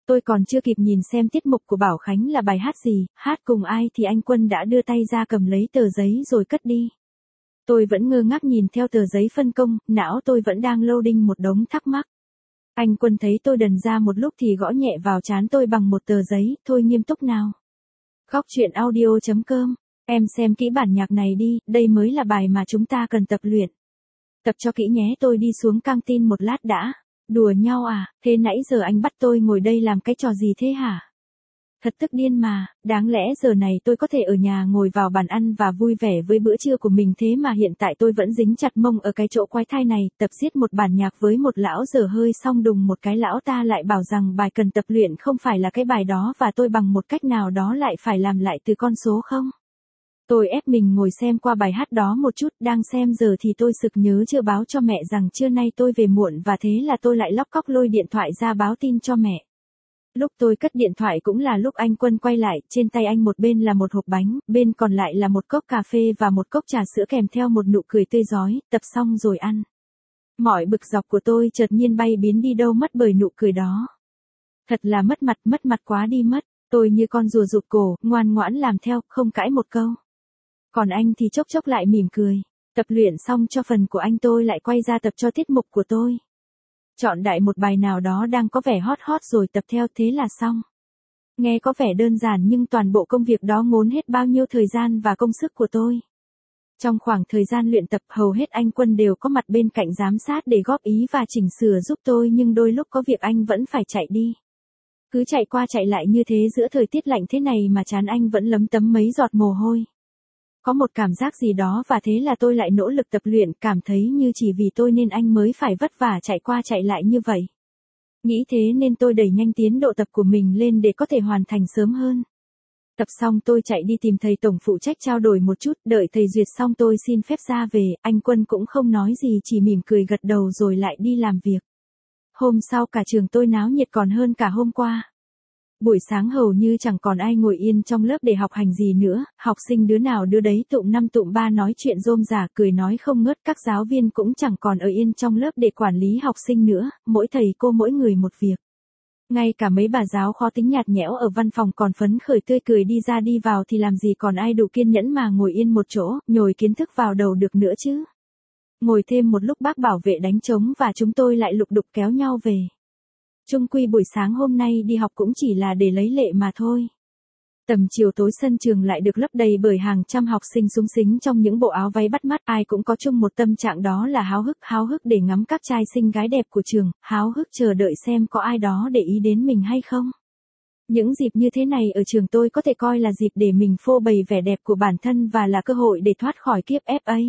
Speaker 1: Tôi còn chưa kịp nhìn xem tiết mục của Bảo Khánh là bài hát gì, hát cùng ai thì anh Quân đã đưa tay ra cầm lấy tờ giấy rồi cất đi. Tôi vẫn ngơ ngác nhìn theo tờ giấy phân công, não tôi vẫn đang loading một đống thắc mắc. Anh Quân thấy tôi đần ra một lúc thì gõ nhẹ vào trán tôi bằng một tờ giấy, thôi nghiêm túc nào. Góc truyện audio chấm com, em xem kỹ bản nhạc này đi, đây mới là bài mà chúng ta cần tập luyện. Tập cho kỹ nhé, tôi đi xuống căng tin một lát đã. Đùa nhau à, thế nãy giờ anh bắt tôi ngồi đây làm cái trò gì thế hả? Thật tức điên mà, đáng lẽ giờ này tôi có thể ở nhà ngồi vào bàn ăn và vui vẻ với bữa trưa của mình, thế mà hiện tại tôi vẫn dính chặt mông ở cái chỗ quái thai này, tập giết một bản nhạc với một lão dở hơi xong đùng một cái lão ta lại bảo rằng bài cần tập luyện không phải là cái bài đó và tôi bằng một cách nào đó lại phải làm lại từ con số không. Tôi ép mình ngồi xem qua bài hát đó một chút, đang xem giờ thì tôi sực nhớ chưa báo cho mẹ rằng trưa nay tôi về muộn và thế là tôi lại lóc cóc lôi điện thoại ra báo tin cho mẹ. Lúc tôi cất điện thoại cũng là lúc anh Quân quay lại, trên tay anh một bên là một hộp bánh, bên còn lại là một cốc cà phê và một cốc trà sữa kèm theo một nụ cười tươi rói, tập xong rồi ăn. Mọi bực dọc của tôi chợt nhiên bay biến đi đâu mất bởi nụ cười đó. Thật là mất mặt, mất mặt quá đi mất, tôi như con rùa rụt cổ, ngoan ngoãn làm theo, không cãi một câu. Còn anh thì chốc chốc lại mỉm cười, tập luyện xong cho phần của anh tôi lại quay ra tập cho tiết mục của tôi. Chọn đại một bài nào đó đang có vẻ hot hot rồi tập theo thế là xong. Nghe có vẻ đơn giản nhưng toàn bộ công việc đó ngốn hết bao nhiêu thời gian và công sức của tôi. Trong khoảng thời gian luyện tập hầu hết anh Quân đều có mặt bên cạnh giám sát để góp ý và chỉnh sửa giúp tôi, nhưng đôi lúc có việc anh vẫn phải chạy đi. Cứ chạy qua chạy lại như thế giữa thời tiết lạnh thế này mà trán anh vẫn lấm tấm mấy giọt mồ hôi. Có một cảm giác gì đó và thế là tôi lại nỗ lực tập luyện, cảm thấy như chỉ vì tôi nên anh mới phải vất vả chạy qua chạy lại như vậy. Nghĩ thế nên tôi đẩy nhanh tiến độ tập của mình lên để có thể hoàn thành sớm hơn. Tập xong tôi chạy đi tìm thầy tổng phụ trách trao đổi một chút, đợi thầy duyệt xong tôi xin phép ra về, anh Quân cũng không nói gì chỉ mỉm cười gật đầu rồi lại đi làm việc. Hôm sau cả trường tôi náo nhiệt còn hơn cả hôm qua. Buổi sáng hầu như chẳng còn ai ngồi yên trong lớp để học hành gì nữa, học sinh đứa nào đứa đấy tụm năm tụm ba nói chuyện rôm rả cười nói không ngớt, các giáo viên cũng chẳng còn ở yên trong lớp để quản lý học sinh nữa, mỗi thầy cô mỗi người một việc. Ngay cả mấy bà giáo khó tính nhạt nhẽo ở văn phòng còn phấn khởi tươi cười đi ra đi vào thì làm gì còn ai đủ kiên nhẫn mà ngồi yên một chỗ, nhồi kiến thức vào đầu được nữa chứ. Ngồi thêm một lúc bác bảo vệ đánh trống và chúng tôi lại lục đục kéo nhau về. Chung quy buổi sáng hôm nay đi học cũng chỉ là để lấy lệ mà thôi. Tầm chiều tối sân trường lại được lấp đầy bởi hàng trăm học sinh súng xính trong những bộ áo váy bắt mắt, ai cũng có chung một tâm trạng đó là háo hức, háo hức để ngắm các trai xinh gái đẹp của trường, háo hức chờ đợi xem có ai đó để ý đến mình hay không. Những dịp như thế này ở trường tôi có thể coi là dịp để mình phô bày vẻ đẹp của bản thân và là cơ hội để thoát khỏi kiếp ép a.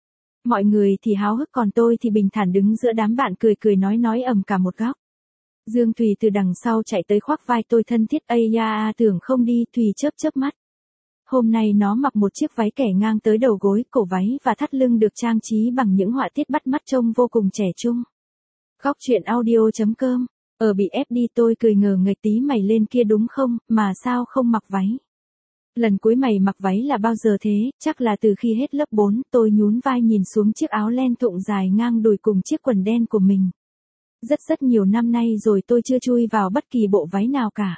Speaker 1: Mọi người thì háo hức còn tôi thì bình thản đứng giữa đám bạn cười cười nói nói ầm cả một góc. Dương Thùy từ đằng sau chạy tới khoác vai tôi thân thiết, ây da tưởng không đi, Thùy chớp chớp mắt. Hôm nay nó mặc một chiếc váy kẻ ngang tới đầu gối, cổ váy và thắt lưng được trang trí bằng những họa tiết bắt mắt trông vô cùng trẻ trung. Góc truyện audio chấm com, ở bị ép đi tôi cười ngờ nghệch tí mày lên kia đúng không, mà sao không mặc váy. Lần cuối mày mặc váy là bao giờ thế, chắc là từ khi hết lớp bốn, tôi nhún vai nhìn xuống chiếc áo len thụng dài ngang đùi cùng chiếc quần đen của mình. Rất rất nhiều năm nay rồi tôi chưa chui vào bất kỳ bộ váy nào cả.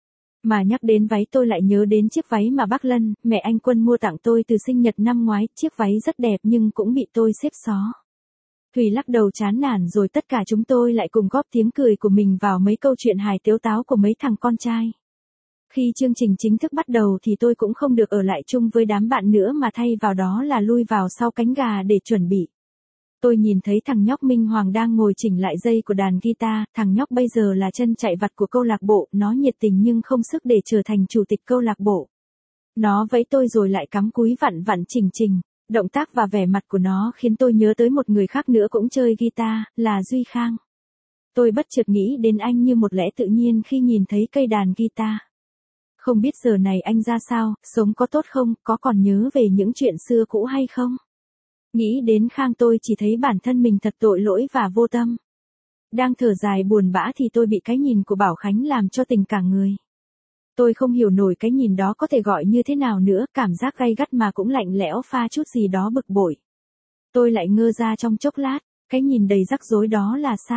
Speaker 1: Mà nhắc đến váy tôi lại nhớ đến chiếc váy mà bác Lân, mẹ anh Quân mua tặng tôi từ sinh nhật năm ngoái, chiếc váy rất đẹp nhưng cũng bị tôi xếp xó. Thùy lắc đầu chán nản rồi tất cả chúng tôi lại cùng góp tiếng cười của mình vào mấy câu chuyện hài tiếu táo của mấy thằng con trai. Khi chương trình chính thức bắt đầu thì tôi cũng không được ở lại chung với đám bạn nữa mà thay vào đó là lui vào sau cánh gà để chuẩn bị. Tôi nhìn thấy thằng nhóc Minh Hoàng đang ngồi chỉnh lại dây của đàn guitar, thằng nhóc bây giờ là chân chạy vặt của câu lạc bộ, nó nhiệt tình nhưng không sức để trở thành chủ tịch câu lạc bộ. Nó vẫy tôi rồi lại cắm cúi vặn vặn chỉnh chỉnh, động tác và vẻ mặt của nó khiến tôi nhớ tới một người khác nữa cũng chơi guitar, là Duy Khang. Tôi bất chợt nghĩ đến anh như một lẽ tự nhiên khi nhìn thấy cây đàn guitar. Không biết giờ này anh ra sao, sống có tốt không, có còn nhớ về những chuyện xưa cũ hay không? Nghĩ đến Khang tôi chỉ thấy bản thân mình thật tội lỗi và vô tâm. Đang thở dài buồn bã thì tôi bị cái nhìn của Bảo Khánh làm cho tỉnh cả người. Tôi không hiểu nổi cái nhìn đó có thể gọi như thế nào nữa, cảm giác gay gắt mà cũng lạnh lẽo pha chút gì đó bực bội. Tôi lại ngơ ra trong chốc lát, cái nhìn đầy rắc rối đó là sao?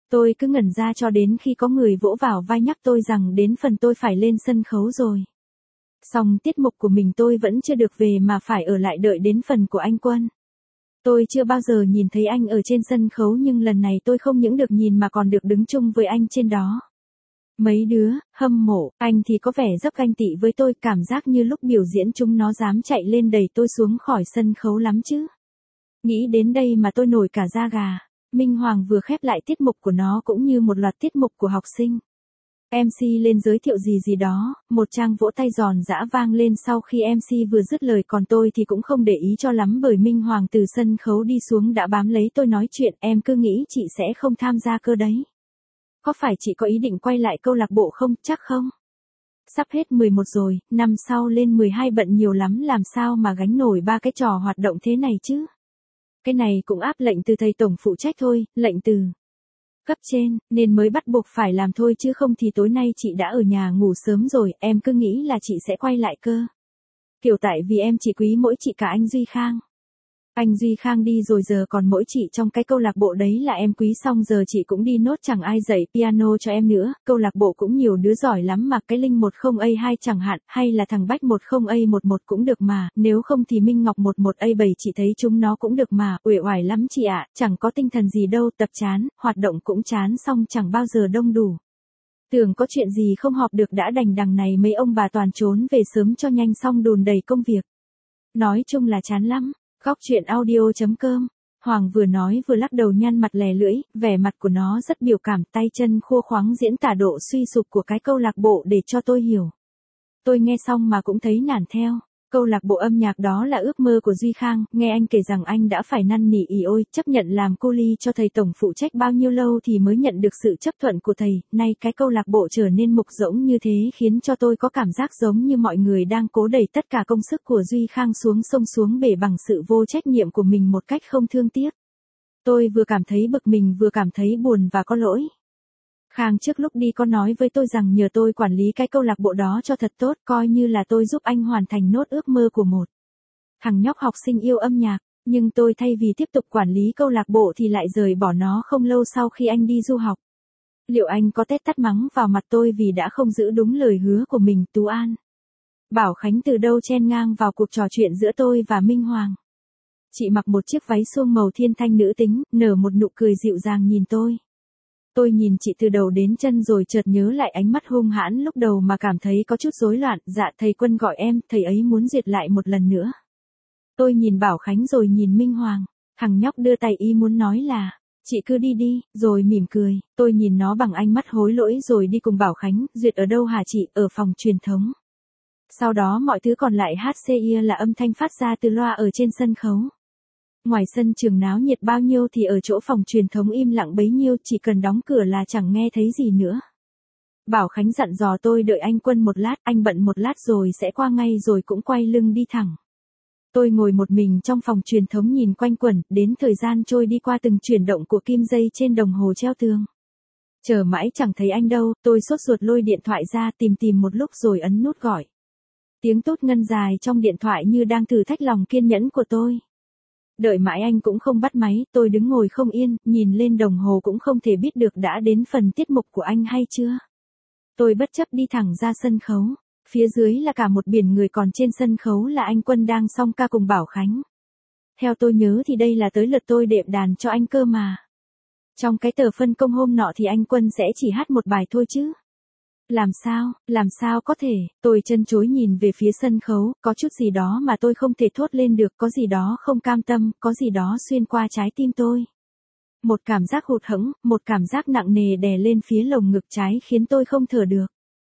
Speaker 1: Tôi cứ ngẩn ra cho đến khi có người vỗ vào vai nhắc tôi rằng đến phần tôi phải lên sân khấu rồi. Xong tiết mục của mình tôi vẫn chưa được về mà phải ở lại đợi đến phần của anh Quân. Tôi chưa bao giờ nhìn thấy anh ở trên sân khấu nhưng lần này tôi không những được nhìn mà còn được đứng chung với anh trên đó. Mấy đứa, hâm mộ, anh thì có vẻ rất ganh tị với tôi, cảm giác như lúc biểu diễn chúng nó dám chạy lên đẩy tôi xuống khỏi sân khấu lắm chứ. Nghĩ đến đây mà tôi nổi cả da gà. Minh Hoàng vừa khép lại tiết mục của nó cũng như một loạt tiết mục của học sinh. em xê lên giới thiệu gì gì đó, một tràng vỗ tay giòn giã vang lên sau khi em xê vừa dứt lời, còn tôi thì cũng không để ý cho lắm bởi Minh Hoàng từ sân khấu đi xuống đã bám lấy tôi nói chuyện, em cứ nghĩ chị sẽ không tham gia cơ đấy. Có phải chị có ý định quay lại câu lạc bộ không, chắc không? Sắp hết mười một rồi, năm sau lên mười hai bận nhiều lắm làm sao mà gánh nổi ba cái trò hoạt động thế này chứ? Cái này cũng áp lệnh từ thầy tổng phụ trách thôi, lệnh từ cấp trên, nên mới bắt buộc phải làm thôi chứ không thì tối nay chị đã ở nhà ngủ sớm rồi, em cứ nghĩ là chị sẽ quay lại cơ. Kiểu tại vì em chỉ quý mỗi chị cả anh Duy Khang. Anh Duy Khang đi rồi giờ còn mỗi chị trong cái câu lạc bộ đấy là em quý, xong giờ chị cũng đi nốt chẳng ai dạy piano cho em nữa, câu lạc bộ cũng nhiều đứa giỏi lắm mà, cái Linh một không A hai chẳng hạn, hay là thằng Bách một không A một một cũng được mà, nếu không thì Minh Ngọc một một A bảy chị thấy chúng nó cũng được mà, uể oải lắm chị ạ, chẳng có tinh thần gì đâu, tập chán, hoạt động cũng chán xong chẳng bao giờ đông đủ. Tưởng có chuyện gì không họp được đã đành đằng này mấy ông bà toàn trốn về sớm cho nhanh xong đùn đầy công việc. Nói chung là chán lắm. Góc chuyện audio.com. Hoàng vừa nói vừa lắc đầu nhăn mặt lè lưỡi, vẻ mặt của nó rất biểu cảm, tay chân khua khoắng diễn tả độ suy sụp của cái câu lạc bộ để cho tôi hiểu. Tôi nghe xong mà cũng thấy nản theo. Câu lạc bộ âm nhạc đó là ước mơ của Duy Khang, nghe anh kể rằng anh đã phải năn nỉ ỉ ôi, chấp nhận làm cô ly cho thầy tổng phụ trách bao nhiêu lâu thì mới nhận được sự chấp thuận của thầy, nay cái câu lạc bộ trở nên mục rỗng như thế khiến cho tôi có cảm giác giống như mọi người đang cố đẩy tất cả công sức của Duy Khang xuống sông xuống bể bằng sự vô trách nhiệm của mình một cách không thương tiếc. Tôi vừa cảm thấy bực mình vừa cảm thấy buồn và có lỗi. Khang trước lúc đi có nói với tôi rằng nhờ tôi quản lý cái câu lạc bộ đó cho thật tốt, coi như là tôi giúp anh hoàn thành nốt ước mơ của một thằng nhóc học sinh yêu âm nhạc, nhưng tôi thay vì tiếp tục quản lý câu lạc bộ thì lại rời bỏ nó không lâu sau khi anh đi du học. Liệu anh có tét tắt mắng vào mặt tôi vì đã không giữ đúng lời hứa của mình? Tú An, Bảo Khánh từ đâu chen ngang vào cuộc trò chuyện giữa tôi và Minh Hoàng. Chị mặc một chiếc váy suông màu thiên thanh nữ tính, nở một nụ cười dịu dàng nhìn tôi. Tôi nhìn chị từ đầu đến chân rồi chợt nhớ lại ánh mắt hung hãn lúc đầu mà cảm thấy có chút rối loạn. Dạ thầy Quân gọi em, thầy ấy muốn duyệt lại một lần nữa. Tôi nhìn Bảo Khánh rồi nhìn Minh Hoàng. Thằng nhóc đưa tay ý muốn nói là, chị cứ đi đi, rồi mỉm cười. Tôi nhìn nó bằng ánh mắt hối lỗi rồi đi cùng Bảo Khánh. Duyệt ở đâu hả chị? Ở phòng truyền thống. Sau đó mọi thứ còn lại hát xê i là âm thanh phát ra từ loa ở trên sân khấu. Ngoài sân trường náo nhiệt bao nhiêu thì ở chỗ phòng truyền thống im lặng bấy nhiêu, chỉ cần đóng cửa là chẳng nghe thấy gì nữa. Bảo Khánh dặn dò tôi đợi anh Quân một lát, anh bận một lát rồi sẽ qua ngay, rồi cũng quay lưng đi thẳng. Tôi ngồi một mình trong phòng truyền thống nhìn quanh quẩn, đến thời gian trôi đi qua từng chuyển động của kim dây trên đồng hồ treo tường. Chờ mãi chẳng thấy anh đâu, tôi sốt ruột lôi điện thoại ra tìm tìm một lúc rồi ấn nút gọi. Tiếng tút ngân dài trong điện thoại như đang thử thách lòng kiên nhẫn của tôi. Đợi mãi anh cũng không bắt máy, tôi đứng ngồi không yên, nhìn lên đồng hồ cũng không thể biết được đã đến phần tiết mục của anh hay chưa. Tôi bất chấp đi thẳng ra sân khấu, phía dưới là cả một biển người, còn trên sân khấu là anh Quân đang song ca cùng Bảo Khánh. Theo tôi nhớ thì đây là tới lượt tôi đệm đàn cho anh cơ mà. Trong cái tờ phân công hôm nọ thì anh Quân sẽ chỉ hát một bài thôi chứ. Làm sao, làm sao có thể, tôi chân chối nhìn về phía sân khấu, có chút gì đó mà tôi không thể thốt lên được, có gì đó không cam tâm, có gì đó xuyên qua trái tim tôi. Một cảm giác hụt hẫng, một cảm giác nặng nề đè lên phía lồng ngực trái khiến tôi không thở được.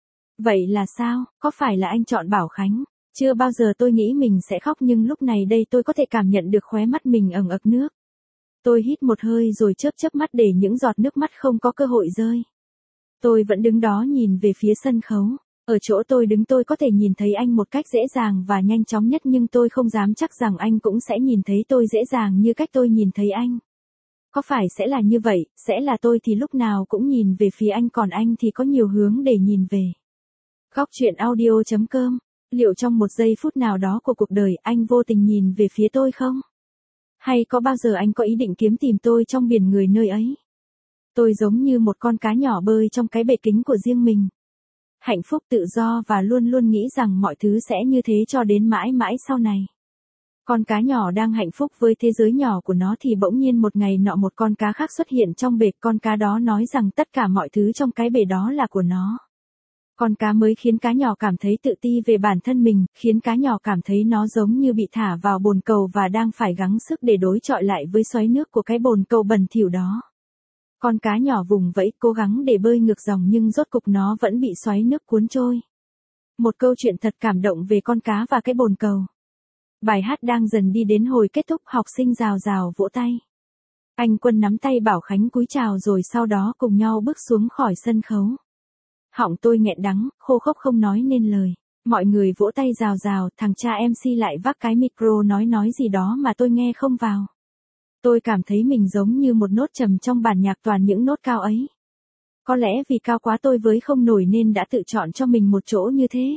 Speaker 1: Vậy là sao, có phải là anh chọn Bảo Khánh? Chưa bao giờ tôi nghĩ mình sẽ khóc nhưng lúc này đây tôi có thể cảm nhận được khóe mắt mình ẩn ực nước. Tôi hít một hơi rồi chớp chớp mắt để những giọt nước mắt không có cơ hội rơi. Tôi vẫn đứng đó nhìn về phía sân khấu. Ở chỗ tôi đứng tôi có thể nhìn thấy anh một cách dễ dàng và nhanh chóng nhất, nhưng tôi không dám chắc rằng anh cũng sẽ nhìn thấy tôi dễ dàng như cách tôi nhìn thấy anh. Có phải sẽ là như vậy, sẽ là tôi thì lúc nào cũng nhìn về phía anh, còn anh thì có nhiều hướng để nhìn về. Góc chuyện audio.com. Liệu trong một giây phút nào đó của cuộc đời anh vô tình nhìn về phía tôi không? Hay có bao giờ anh có ý định kiếm tìm tôi trong biển người nơi ấy? Tôi giống như một con cá nhỏ bơi trong cái bể kính của riêng mình. Hạnh phúc tự do và luôn luôn nghĩ rằng mọi thứ sẽ như thế cho đến mãi mãi sau này. Con cá nhỏ đang hạnh phúc với thế giới nhỏ của nó thì bỗng nhiên một ngày nọ một con cá khác xuất hiện trong bể. Con cá đó nói rằng tất cả mọi thứ trong cái bể đó là của nó. Con cá mới khiến cá nhỏ cảm thấy tự ti về bản thân mình, khiến cá nhỏ cảm thấy nó giống như bị thả vào bồn cầu và đang phải gắng sức để đối chọi lại với xoáy nước của cái bồn cầu bẩn thỉu đó. Con cá nhỏ vùng vẫy cố gắng để bơi ngược dòng nhưng rốt cục nó vẫn bị xoáy nước cuốn trôi. Một câu chuyện thật cảm động về con cá và cái bồn cầu. Bài hát đang dần đi đến hồi kết thúc, học sinh rào rào vỗ tay. Anh Quân nắm tay Bảo Khánh cúi chào rồi sau đó cùng nhau bước xuống khỏi sân khấu. Họng tôi nghẹn đắng, khô khốc không nói nên lời. Mọi người vỗ tay rào rào, thằng cha em xê lại vác cái micro nói nói gì đó mà tôi nghe không vào. Tôi cảm thấy mình giống như một nốt trầm trong bản nhạc toàn những nốt cao ấy. Có lẽ vì cao quá tôi với không nổi nên đã tự chọn cho mình một chỗ như thế.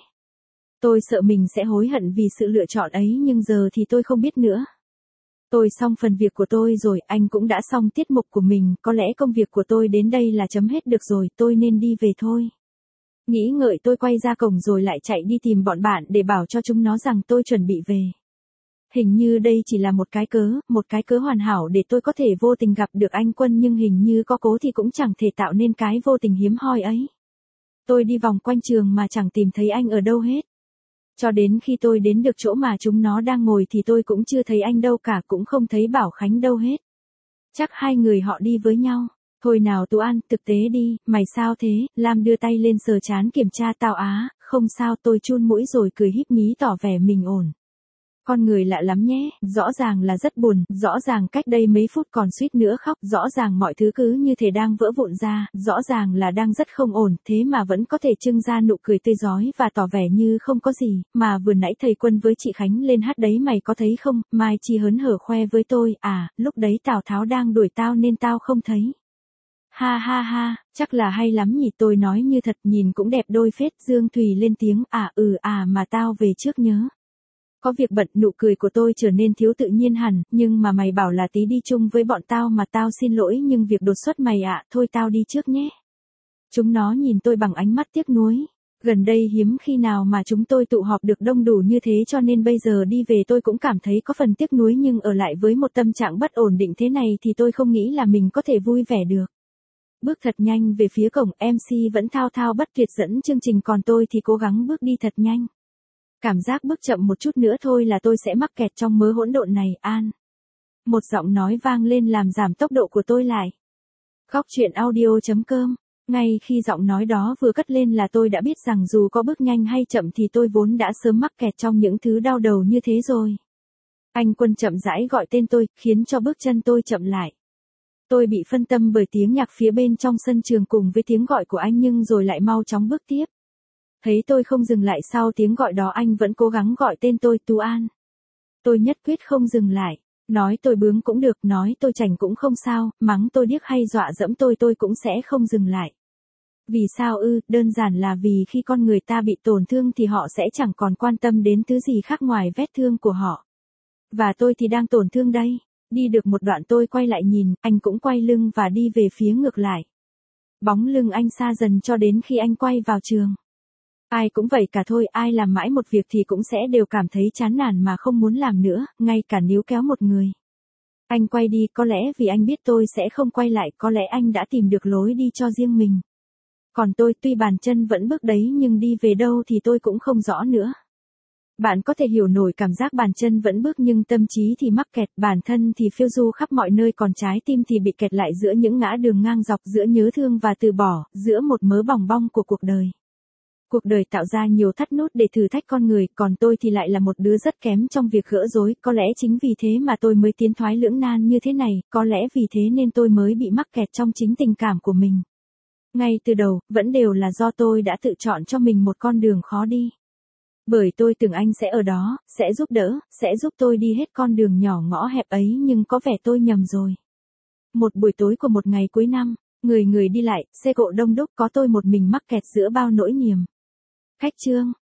Speaker 1: Tôi sợ mình sẽ hối hận vì sự lựa chọn ấy nhưng giờ thì tôi không biết nữa. Tôi xong phần việc của tôi rồi, anh cũng đã xong tiết mục của mình, có lẽ công việc của tôi đến đây là chấm hết được rồi, tôi nên đi về thôi. Nghĩ ngợi tôi quay ra cổng rồi lại chạy đi tìm bọn bạn để bảo cho chúng nó rằng tôi chuẩn bị về. Hình như đây chỉ là một cái cớ, một cái cớ hoàn hảo để tôi có thể vô tình gặp được anh Quân nhưng hình như có cố thì cũng chẳng thể tạo nên cái vô tình hiếm hoi ấy. Tôi đi vòng quanh trường mà chẳng tìm thấy anh ở đâu hết. Cho đến khi tôi đến được chỗ mà chúng nó đang ngồi thì tôi cũng chưa thấy anh đâu cả, cũng không thấy Bảo Khánh đâu hết. Chắc hai người họ đi với nhau. Thôi nào Tú An, thực tế đi, mày sao thế? Lam đưa tay lên sờ trán kiểm tra tao á, không sao, tôi chun mũi rồi cười híp mí tỏ vẻ mình ổn. Con người lạ lắm nhé, rõ ràng là rất buồn, rõ ràng cách đây mấy phút còn suýt nữa khóc, rõ ràng mọi thứ cứ như thể đang vỡ vụn ra, rõ ràng là đang rất không ổn, thế mà vẫn có thể trưng ra nụ cười tươi rói và tỏ vẻ như không có gì, mà vừa nãy thầy Quân với chị Khánh lên hát đấy mày có thấy không, Mai Chi hớn hở khoe với tôi, à, lúc đấy Tào Tháo đang đuổi tao nên tao không thấy. Ha ha ha, chắc là hay lắm nhỉ, tôi nói như thật, nhìn cũng đẹp đôi phết. Dương Thùy lên tiếng, à ừ à mà tao về trước nhớ. Có việc bận, nụ cười của tôi trở nên thiếu tự nhiên hẳn, nhưng mà mày bảo là tí đi chung với bọn tao mà tao xin lỗi nhưng việc đột xuất mày ạ, thôi tao đi trước nhé. Chúng nó nhìn tôi bằng ánh mắt tiếc nuối. Gần đây hiếm khi nào mà chúng tôi tụ họp được đông đủ như thế cho nên bây giờ đi về tôi cũng cảm thấy có phần tiếc nuối nhưng ở lại với một tâm trạng bất ổn định thế này thì tôi không nghĩ là mình có thể vui vẻ được. Bước thật nhanh về phía cổng, em xê vẫn thao thao bất tuyệt dẫn chương trình còn tôi thì cố gắng bước đi thật nhanh. Cảm giác bước chậm một chút nữa thôi là tôi sẽ mắc kẹt trong mớ hỗn độn này, An. Một giọng nói vang lên làm giảm tốc độ của tôi lại. Góc chuyện audio chấm com. Ngay khi giọng nói đó vừa cất lên là tôi đã biết rằng dù có bước nhanh hay chậm thì tôi vốn đã sớm mắc kẹt trong những thứ đau đầu như thế rồi. Anh Quân chậm rãi gọi tên tôi, khiến cho bước chân tôi chậm lại. Tôi bị phân tâm bởi tiếng nhạc phía bên trong sân trường cùng với tiếng gọi của anh nhưng rồi lại mau chóng bước tiếp. Thấy tôi không dừng lại sau tiếng gọi đó anh vẫn cố gắng gọi tên tôi, Tú An. Tôi nhất quyết không dừng lại. Nói tôi bướng cũng được, nói tôi chảnh cũng không sao, mắng tôi điếc hay dọa dẫm tôi tôi cũng sẽ không dừng lại. Vì sao ư, đơn giản là vì khi con người ta bị tổn thương thì họ sẽ chẳng còn quan tâm đến thứ gì khác ngoài vết thương của họ. Và tôi thì đang tổn thương đây. Đi được một đoạn tôi quay lại nhìn, anh cũng quay lưng và đi về phía ngược lại. Bóng lưng anh xa dần cho đến khi anh quay vào trường. Ai cũng vậy cả thôi, ai làm mãi một việc thì cũng sẽ đều cảm thấy chán nản mà không muốn làm nữa, ngay cả níu kéo một người. Anh quay đi, có lẽ vì anh biết tôi sẽ không quay lại, có lẽ anh đã tìm được lối đi cho riêng mình. Còn tôi tuy bàn chân vẫn bước đấy nhưng đi về đâu thì tôi cũng không rõ nữa. Bạn có thể hiểu nổi cảm giác bàn chân vẫn bước nhưng tâm trí thì mắc kẹt, bản thân thì phiêu du khắp mọi nơi còn trái tim thì bị kẹt lại giữa những ngã đường ngang dọc, giữa nhớ thương và từ bỏ, giữa một mớ bòng bong của cuộc đời. Cuộc đời tạo ra nhiều thắt nút để thử thách con người, còn tôi thì lại là một đứa rất kém trong việc gỡ rối, có lẽ chính vì thế mà tôi mới tiến thoái lưỡng nan như thế này, có lẽ vì thế nên tôi mới bị mắc kẹt trong chính tình cảm của mình. Ngay từ đầu, vẫn đều là do tôi đã tự chọn cho mình một con đường khó đi. Bởi tôi tưởng anh sẽ ở đó, sẽ giúp đỡ, sẽ giúp tôi đi hết con đường nhỏ ngõ hẹp ấy nhưng có vẻ tôi nhầm rồi. Một buổi tối của một ngày cuối năm, người người đi lại, xe cộ đông đúc có tôi một mình mắc kẹt giữa bao nỗi niềm. Khách chương.